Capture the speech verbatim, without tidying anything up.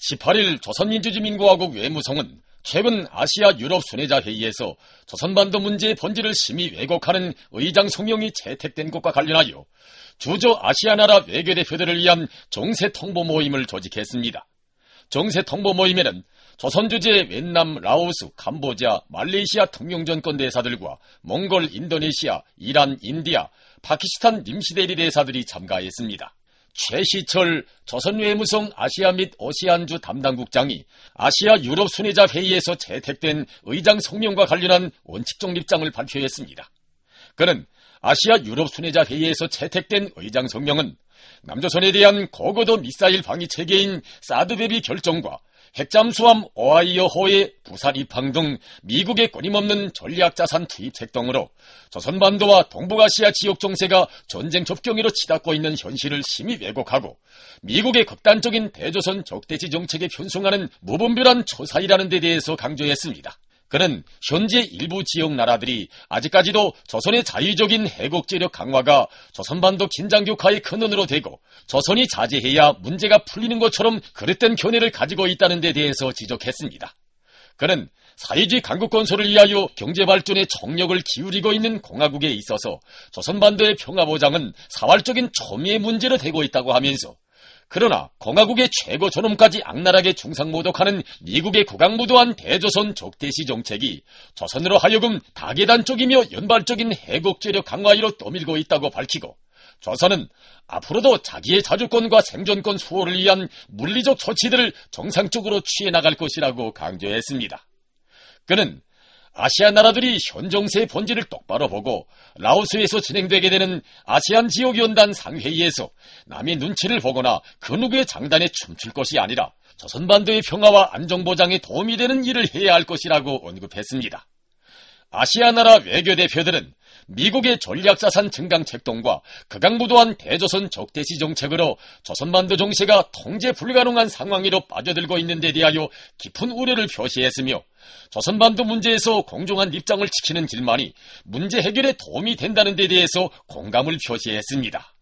십팔 일 조선민주주의민주화국 외무성은 최근 아시아 유럽 순회자 회의에서 조선반도 문제의 본질을 심히 왜곡하는 의장 성명이 채택된 것과 관련하여 주저 아시아 나라 외교대표들을 위한 정세 통보 모임을 조직했습니다. 정세 통보 모임에는 조선 주재 웬남, 라오스, 캄보디아, 말레이시아 통영전권 대사들과 몽골, 인도네시아, 이란, 인디아, 파키스탄 님시데리 대사들이 참가했습니다. 최시철 조선외무성 아시아 및 오세안주 담당국장이 아시아 유럽 순회자 회의에서 채택된 의장 성명과 관련한 원칙적 입장을 발표했습니다. 그는 아시아 유럽 순회자 회의에서 채택된 의장 성명은 남조선에 대한 고고도 미사일 방위 체계인 사드배비 결정과 핵잠수함 오하이어호의 부산 입항 등 미국의 끊임없는 전략자산 투입책 등으로 조선반도와 동북아시아 지역 정세가 전쟁 접경으로 치닫고 있는 현실을 심히 왜곡하고 미국의 극단적인 대조선 적대지 정책에 편승하는 무분별한 초사이라는 데 대해서 강조했습니다. 그는 현재 일부 지역 나라들이 아직까지도 조선의 자의적인 해국제력 강화가 조선반도 긴장격화의 근원으로 되고 조선이 자제해야 문제가 풀리는 것처럼 그릇된 견해를 가지고 있다는 데 대해서 지적했습니다. 그는 사회주의 강국 건설을 위하여 경제발전에 총력을 기울이고 있는 공화국에 있어서 조선반도의 평화보장은 사활적인 초미의 문제로 되고 있다고 하면서 그러나 공화국의 최고 존엄까지 악랄하게 충상모독하는 미국의 국악무도한 대조선 적대시 정책이 조선으로 하여금 다계단적이며 연발적인 해국제력 강화로 떠밀고 있다고 밝히고 조선은 앞으로도 자기의 자주권과 생존권 수호를 위한 물리적 조치들을 정상적으로 취해나갈 것이라고 강조했습니다. 그는 아시아 나라들이 현 정세의 본질을 똑바로 보고 라오스에서 진행되게 되는 아시안 지역연단 상회의에서 남의 눈치를 보거나 그 누구의 장단에 춤출 것이 아니라 조선반도의 평화와 안정보장에 도움이 되는 일을 해야 할 것이라고 언급했습니다. 아시아 나라 외교대표들은 미국의 전략자산 증강 책동과 극악무도한 대조선 적대시 정책으로 조선반도 정세가 통제 불가능한 상황으로 빠져들고 있는 데 대하여 깊은 우려를 표시했으며 조선반도 문제에서 공정한 입장을 지키는 길만이 문제 해결에 도움이 된다는 데 대해서 공감을 표시했습니다.